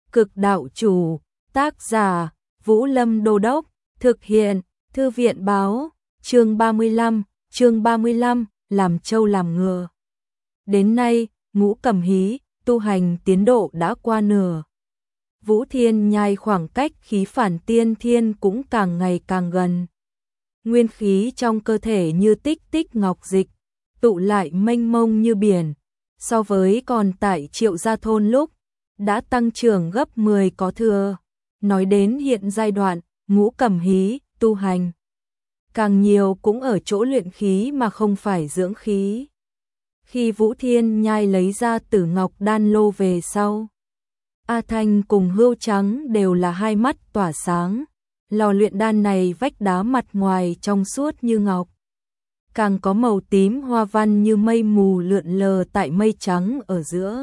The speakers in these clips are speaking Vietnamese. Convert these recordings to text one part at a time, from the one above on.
Cực đạo chủ, tác giả, Vũ Lâm Đô Đốc, thực hiện, Thư viện báo, chương 35, làm trâu làm ngựa. Đến nay, Ngũ Cẩm Hí, tu hành tiến độ đã qua nửa. Vũ Thiên Nhai khoảng cách khí phản tiên thiên cũng càng ngày càng gần. Nguyên khí trong cơ thể như tích tích ngọc dịch, tụ lại mênh mông như biển, so với còn tại Triệu Gia Thôn lúc, đã tăng trưởng gấp 10 có thừa. Nói đến hiện giai đoạn, Ngũ Cẩm Hí, tu hành. Càng nhiều cũng ở chỗ luyện khí mà không phải dưỡng khí. Khi Vũ Thiên Nhai lấy ra Tử Ngọc Đan lô về sau, A Thanh cùng Hưu Trắng đều là hai mắt tỏa sáng. Lò luyện đan này vách đá mặt ngoài trong suốt như ngọc, càng có màu tím hoa văn như mây mù lượn lờ tại mây trắng ở giữa.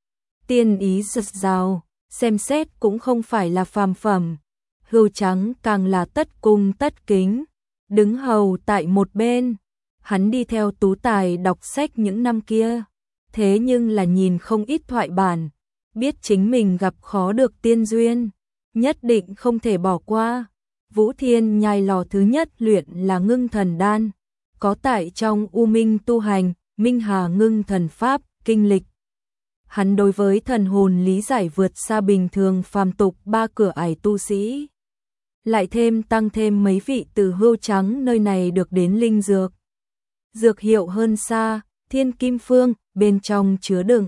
Tiên ý rực rào, xem xét cũng không phải là phàm phẩm. Hưu Trắng càng là tất cung tất kính, đứng hầu tại một bên. Hắn đi theo Tú Tài đọc sách những năm kia, thế nhưng là nhìn không ít thoại bản, biết chính mình gặp khó được tiên duyên, nhất định không thể bỏ qua. Vũ Thiên Nhai lò thứ nhất luyện là Ngưng Thần Đan, có tại trong U Minh tu hành, Minh Hà Ngưng Thần Pháp, kinh lịch. Hắn đối với thần hồn lý giải vượt xa bình thường phàm tục ba cửa ải tu sĩ. Lại tăng thêm mấy vị từ Hưu Trắng nơi này được đến linh dược. Dược hiệu hơn xa, Thiên Kim Phương, bên trong chứa đựng.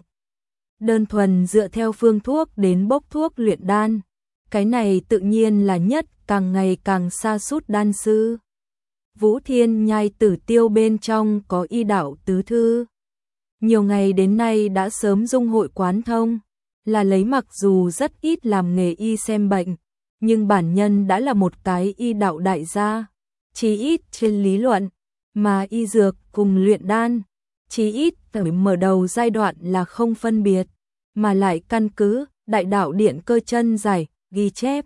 Đơn thuần dựa theo phương thuốc đến bốc thuốc luyện đan. Cái này tự nhiên là nhất, càng ngày càng sa sút đan sư. Vũ Thiên Nhai Tử Tiêu bên trong có y đạo tứ thư. Nhiều ngày đến nay đã sớm dung hội quán thông, là lấy mặc dù rất ít làm nghề y xem bệnh, nhưng bản nhân đã là một cái y đạo đại gia, chí ít trên lý luận, mà y dược cùng luyện đan, chí ít tới mở đầu giai đoạn là không phân biệt, mà lại căn cứ Đại Đạo Điện Cơ Chân Giải ghi chép.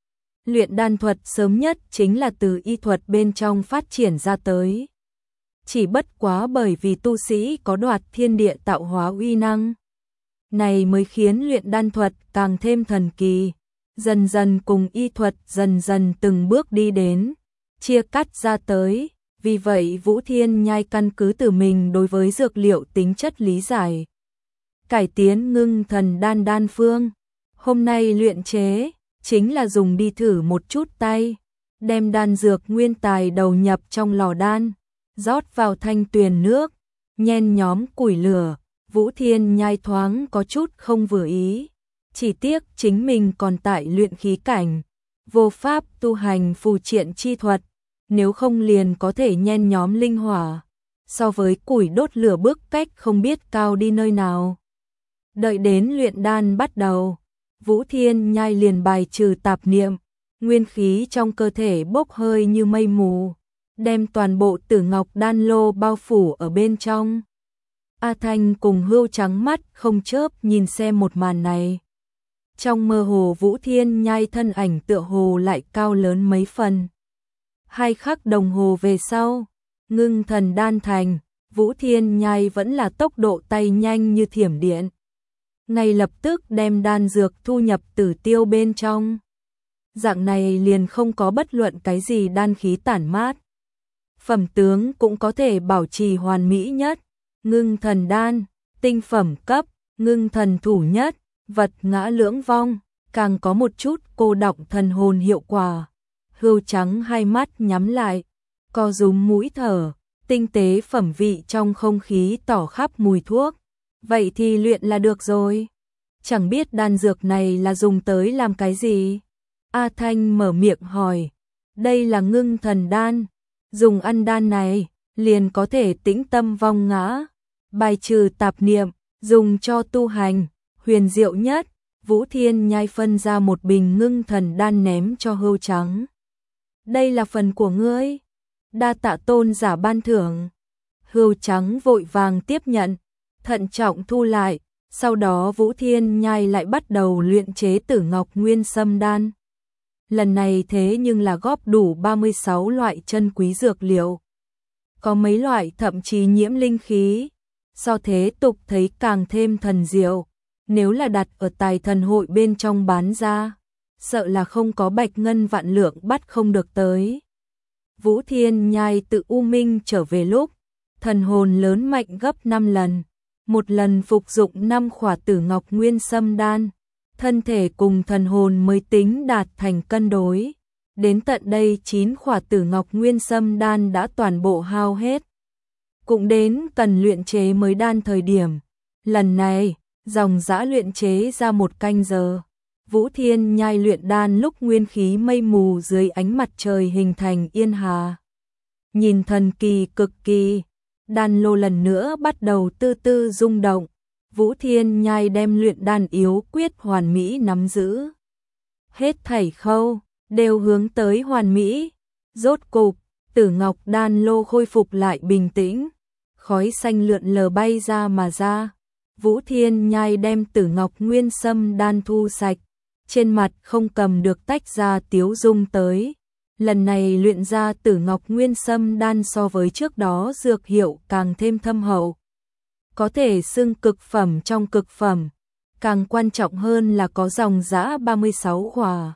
Luyện đan thuật sớm nhất chính là từ y thuật bên trong phát triển ra tới. Chỉ bất quá bởi vì tu sĩ có đoạt thiên địa tạo hóa uy năng, này mới khiến luyện đan thuật càng thêm thần kỳ, dần dần cùng y thuật dần dần từng bước đi đến, chia cắt ra tới. Vì vậy Vũ Thiên Nhai căn cứ từ mình đối với dược liệu tính chất lý giải, cải tiến Ngưng Thần Đan đan phương. Hôm nay luyện chế chính là dùng đi thử một chút tay, đem đan dược nguyên tài đầu nhập trong lò đan, rót vào thanh tuyền nước, nhen nhóm củi lửa. Vũ Thiên Nhai thoáng có chút không vừa ý, chỉ tiếc chính mình còn tại luyện khí cảnh, vô pháp tu hành phù triện chi thuật, nếu không liền có thể nhen nhóm linh hỏa, so với củi đốt lửa bước cách không biết cao đi nơi nào. Đợi đến luyện đan bắt đầu, Vũ Thiên Nhai liền bài trừ tạp niệm, nguyên khí trong cơ thể bốc hơi như mây mù, đem toàn bộ Tử Ngọc Đan lô bao phủ ở bên trong. A Thanh cùng Hưu Trắng mắt không chớp nhìn xem một màn này. Trong mơ hồ Vũ Thiên Nhai thân ảnh tựa hồ lại cao lớn mấy phần. 2 khắc đồng hồ về sau, Ngưng Thần Đan thành, Vũ Thiên Nhai vẫn là tốc độ tay nhanh như thiểm điện. Ngay lập tức đem đan dược thu nhập Tử Tiêu bên trong. Dạng này liền không có bất luận cái gì đan khí tản mát. Phẩm tướng cũng có thể bảo trì hoàn mỹ nhất. Ngưng Thần Đan, tinh phẩm cấp, ngưng thần thủ nhất, vật ngã lưỡng vong, càng có một chút cô đọng thần hồn hiệu quả. Hưu Trắng hai mắt nhắm lại, co rúm mũi thở, tinh tế phẩm vị trong không khí tỏ khắp mùi thuốc. Vậy thì luyện là được rồi. Chẳng biết đan dược này là dùng tới làm cái gì? A Thanh mở miệng hỏi. Đây là Ngưng Thần Đan, dùng ăn đan này liền có thể tĩnh tâm vong ngã, bài trừ tạp niệm, dùng cho tu hành, huyền diệu nhất. Vũ Thiên Nhai phân ra một bình Ngưng Thần Đan ném cho Hưu Trắng. Đây là phần của ngươi, đa tạ tôn giả ban thưởng. Hưu Trắng vội vàng tiếp nhận, thận trọng thu lại. Sau đó Vũ Thiên Nhai lại bắt đầu luyện chế Tử Ngọc Nguyên Sâm Đan. Lần này thế nhưng là góp đủ 36 loại chân quý dược liệu. Có mấy loại thậm chí nhiễm linh khí, so thế tục thấy càng thêm thần diệu. nếu là đặt ở Tài Thần hội bên trong bán ra, sợ là không có bạch ngân vạn lượng bắt không được tới. Vũ Thiên Nhai tự U Minh trở về lúc, thần hồn lớn mạnh gấp 5 lần, một lần phục dụng 5 khỏa Tử Ngọc Nguyên Sâm đan, thân thể cùng thần hồn mới tính đạt thành cân đối. Đến tận đây 9 khỏa Tử Ngọc Nguyên Sâm đan đã toàn bộ hao hết. Cũng đến cần luyện chế mới đan thời điểm. Lần này, dòng dã luyện chế ra 1 canh giờ. Vũ Thiên Nhai luyện đan lúc nguyên khí mây mù dưới ánh mặt trời hình thành yên hà. Nhìn thần kỳ cực kỳ, đan lô lần nữa bắt đầu từ từ rung động. Vũ Thiên Nhai đem luyện đan yếu quyết hoàn mỹ nắm giữ. Hết thảy khâu đều hướng tới hoàn mỹ. Rốt cục, Tử Ngọc đan lô khôi phục lại bình tĩnh. Khói xanh lượn lờ bay ra mà ra. Vũ Thiên Nhai đem Tử Ngọc Nguyên Sâm đan thu sạch. Trên mặt không cầm được tách ra tiếu dung tới. Lần này luyện ra Tử Ngọc Nguyên Sâm đan so với trước đó dược hiệu càng thêm thâm hậu. Có thể xưng cực phẩm trong cực phẩm. Càng quan trọng hơn là có dòng dã 36 khỏa.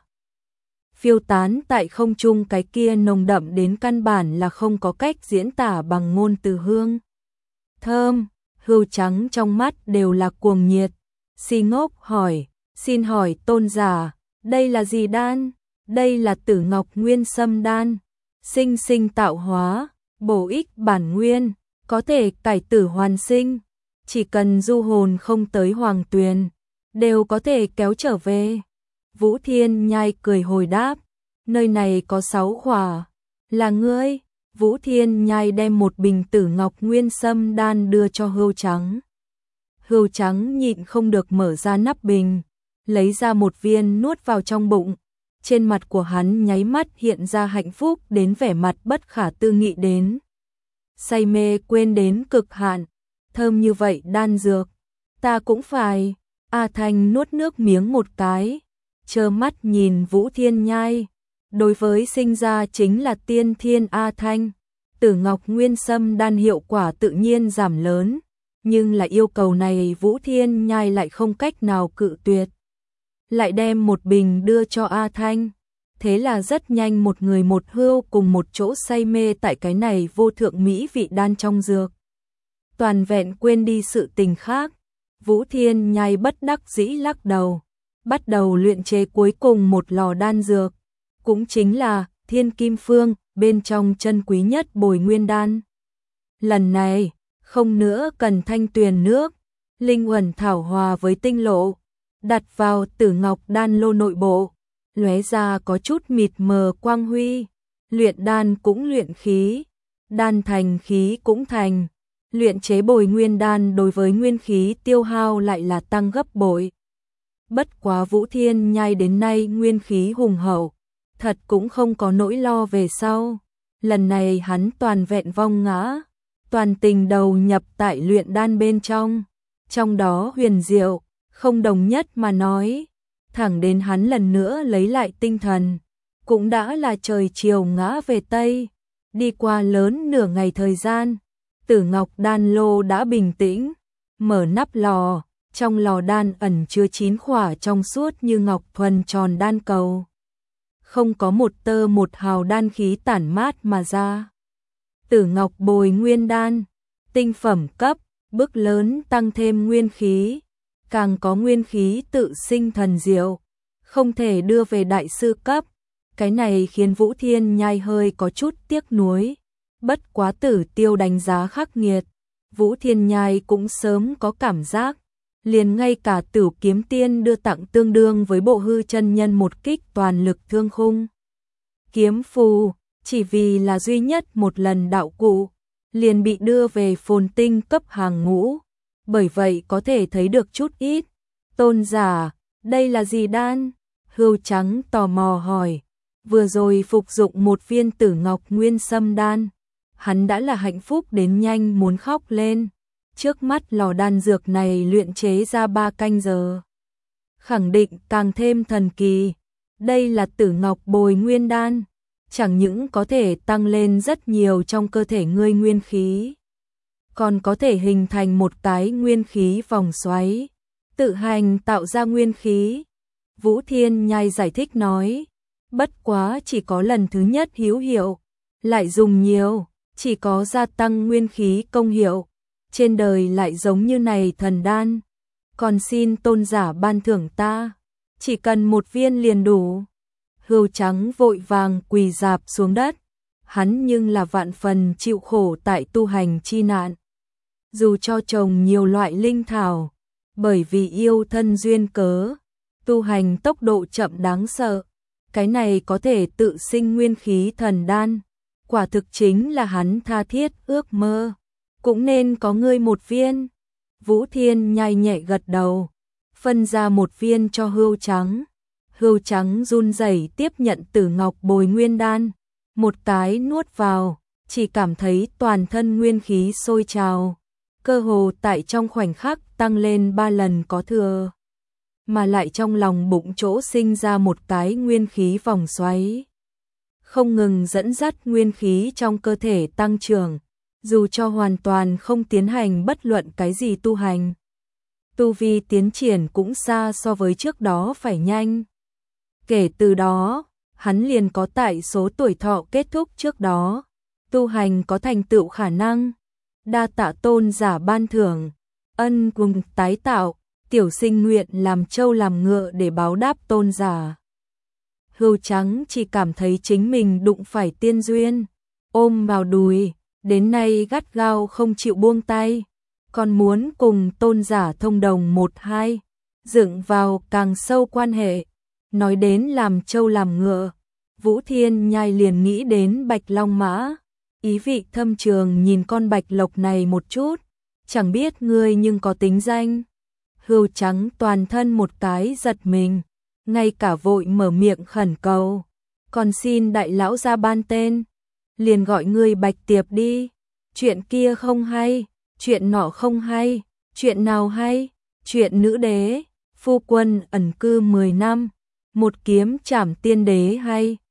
Phiêu tán tại không trung, cái kia nồng đậm đến căn bản là không có cách diễn tả bằng ngôn từ hương. Thơm, hươu trắng trong mắt đều là cuồng nhiệt. Si Ngốc hỏi, xin hỏi tôn giả, đây là gì đan? Đây là Tử Ngọc Nguyên Sâm đan. Sinh sinh tạo hóa, bổ ích bản nguyên, có thể cải tử hoàn sinh. Chỉ cần du hồn không tới hoàng tuyền, đều có thể kéo trở về. Vũ Thiên Nhai cười hồi đáp, nơi này có 6 khỏa. Là ngươi? Vũ Thiên Nhai đem một bình Tử Ngọc Nguyên Sâm đan đưa cho hươu trắng. Hươu trắng nhịn không được mở ra nắp bình, lấy ra một viên nuốt vào trong bụng. Trên mặt của hắn nháy mắt hiện ra hạnh phúc đến vẻ mặt bất khả tư nghị đến. Say mê quên đến cực hạn, thơm như vậy đan dược, ta cũng phải. A Thanh nuốt nước miếng một cái, trơ mắt nhìn Vũ Thiên Nhai. Đối với sinh ra chính là tiên thiên A Thanh, Tử Ngọc Nguyên Sâm đan hiệu quả tự nhiên giảm lớn, nhưng là yêu cầu này Vũ Thiên Nhai lại không cách nào cự tuyệt. Lại đem một bình đưa cho A Thanh. Thế là rất nhanh một người một hươu cùng một chỗ say mê tại cái này vô thượng mỹ vị đan trong dược. Toàn vẹn quên đi sự tình khác. Vũ Thiên Nhai bất đắc dĩ lắc đầu, bắt đầu luyện chế cuối cùng một lò đan dược, cũng chính là Thiên Kim Phương, bên trong chân quý nhất Bồi Nguyên đan. Lần này, không nữa cần thanh tuyền nước, linh uẩn thảo hòa với tinh lộ, đặt vào Tử Ngọc đan lô nội bộ, lóe ra có chút mịt mờ quang huy. Luyện đan cũng luyện khí, đan thành khí cũng thành. Luyện chế Bồi Nguyên đan đối với nguyên khí tiêu hao lại là tăng gấp bội. Bất quá Vũ Thiên Nhai đến nay nguyên khí hùng hậu, thật cũng không có nỗi lo về sau. Lần này hắn toàn vẹn vong ngã, toàn tình đầu nhập tại luyện đan bên trong. Trong đó huyền diệu, không đồng nhất mà nói. Thẳng đến hắn lần nữa lấy lại tinh thần, cũng đã là trời chiều ngã về Tây. Đi qua lớn nửa ngày thời gian, Tử Ngọc đan lô đã bình tĩnh, mở nắp lò, trong lò đan ẩn chứa 9 khỏa trong suốt như ngọc thuần tròn đan cầu. Không có một tơ một hào đan khí tản mát mà ra. Tử Ngọc Bồi Nguyên đan, tinh phẩm cấp, bước lớn tăng thêm nguyên khí, càng có nguyên khí tự sinh thần diệu, không thể đưa về đại sư cấp. Cái này khiến Vũ Thiên Nhai hơi có chút tiếc nuối. Bất quá Tử Tiêu đánh giá khắc nghiệt, Vũ Thiên Nhai cũng sớm có cảm giác, liền ngay cả Tử Kiếm Tiên đưa tặng tương đương với Bộ Hư chân nhân một kích toàn lực thương khung kiếm phù, chỉ vì là duy nhất một lần đạo cụ, liền bị đưa về phồn tinh cấp hàng ngũ. Bởi vậy có thể thấy được chút ít. Tôn giả, đây là gì đan? Hươu trắng tò mò hỏi. Vừa rồi phục dụng một viên Tử Ngọc Nguyên Sâm đan, hắn đã là hạnh phúc đến nhanh muốn khóc lên. Trước mắt lò đan dược này luyện chế ra 3 canh giờ, khẳng định càng thêm thần kỳ. Đây là Tử Ngọc Bồi Nguyên đan, chẳng những có thể tăng lên rất nhiều trong cơ thể ngươi nguyên khí, còn có thể hình thành một cái nguyên khí vòng xoáy, tự hành tạo ra nguyên khí. Vũ Thiên Nhai giải thích nói, bất quá chỉ có lần thứ nhất hữu hiệu, lại dùng nhiều, chỉ có gia tăng nguyên khí công hiệu. Trên đời lại giống như này thần đan, còn xin tôn giả ban thưởng ta, chỉ cần một viên liền đủ. Hươu Trắng vội vàng quỳ rạp xuống đất, hắn nhưng là vạn phần chịu khổ tại tu hành chi nạn. Dù cho trồng nhiều loại linh thảo, bởi vì yêu thân duyên cớ, tu hành tốc độ chậm đáng sợ, cái này có thể tự sinh nguyên khí thần đan, quả thực chính là hắn tha thiết ước mơ, cũng nên có ngươi một viên. Vũ Thiên Nhai nhẹ gật đầu, phân ra một viên cho Hươu Trắng. Hươu Trắng run rẩy tiếp nhận Tử Ngọc Bồi Nguyên Đan, một cái nuốt vào, chỉ cảm thấy toàn thân nguyên khí sôi trào, cơ hồ tại trong khoảnh khắc tăng lên 3 lần có thừa, mà lại trong lòng bụng chỗ sinh ra một cái nguyên khí vòng xoáy, không ngừng dẫn dắt nguyên khí trong cơ thể tăng trưởng, dù cho hoàn toàn không tiến hành bất luận cái gì tu hành. Tu vi tiến triển cũng xa so với trước đó phải nhanh. Kể từ đó, hắn liền có tại số tuổi thọ kết thúc trước đó, tu hành có thành tựu khả năng. Đa tạ tôn giả ban thưởng, ân cùng tái tạo, tiểu sinh nguyện làm trâu làm ngựa để báo đáp tôn giả. Hươu Trắng chỉ cảm thấy chính mình đụng phải tiên duyên, ôm vào đùi, đến nay gắt gao không chịu buông tay, còn muốn cùng tôn giả thông đồng 1-2, dựng vào càng sâu quan hệ. Nói đến làm trâu làm ngựa, Vũ Thiên Nhai liền nghĩ đến Bạch Long Mã, ý vị thâm trường nhìn con bạch lộc này một chút, chẳng biết ngươi nhưng có tính danh. Hươu Trắng toàn thân một cái giật mình, ngay cả vội mở miệng khẩn cầu, còn xin đại lão ra ban tên, liền gọi ngươi Bạch Tiệp đi. Chuyện kia không hay, chuyện nọ không hay, chuyện nào hay? Chuyện nữ đế, phu quân ẩn cư 10 năm, một kiếm trảm tiên đế hay?